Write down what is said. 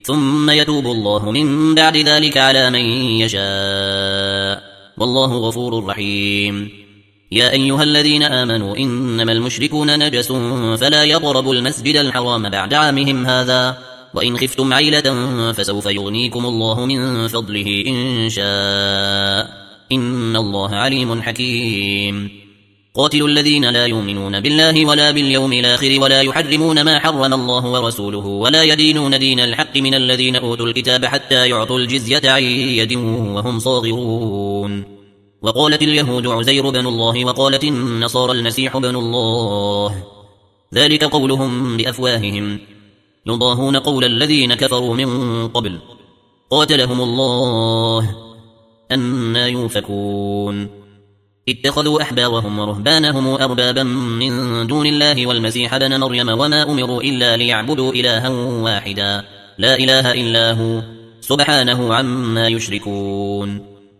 ثم يتوب الله من بعد ذلك على من يشاء والله غفور رحيم. يا أيها الذين آمنوا إنما المشركون نجس فلا يقربوا المسجد الحرام بعد عامهم هذا وإن خفتم عيلة فسوف يغنيكم الله من فضله إن شاء إن الله عليم حكيم. قاتلوا الذين لا يؤمنون بالله ولا باليوم الآخر ولا يحرمون ما حرم الله ورسوله ولا يدينون دين الحق من الذين أوتوا الكتاب حتى يعطوا الجزية عن يد وهم صاغرون. وقالت اليهود عزير بن الله وقالت النصارى المسيح بن الله ذلك قولهم بأفواههم يضاهون قول الذين كفروا من قبل قاتلهم الله أنى يؤفكون. اتخذوا أحبارهم ورهبانهم أربابا من دون الله والمسيح ابن مريم وما أمروا إلا ليعبدوا إلها واحدا لا إله إلا هو سبحانه عما يشركون.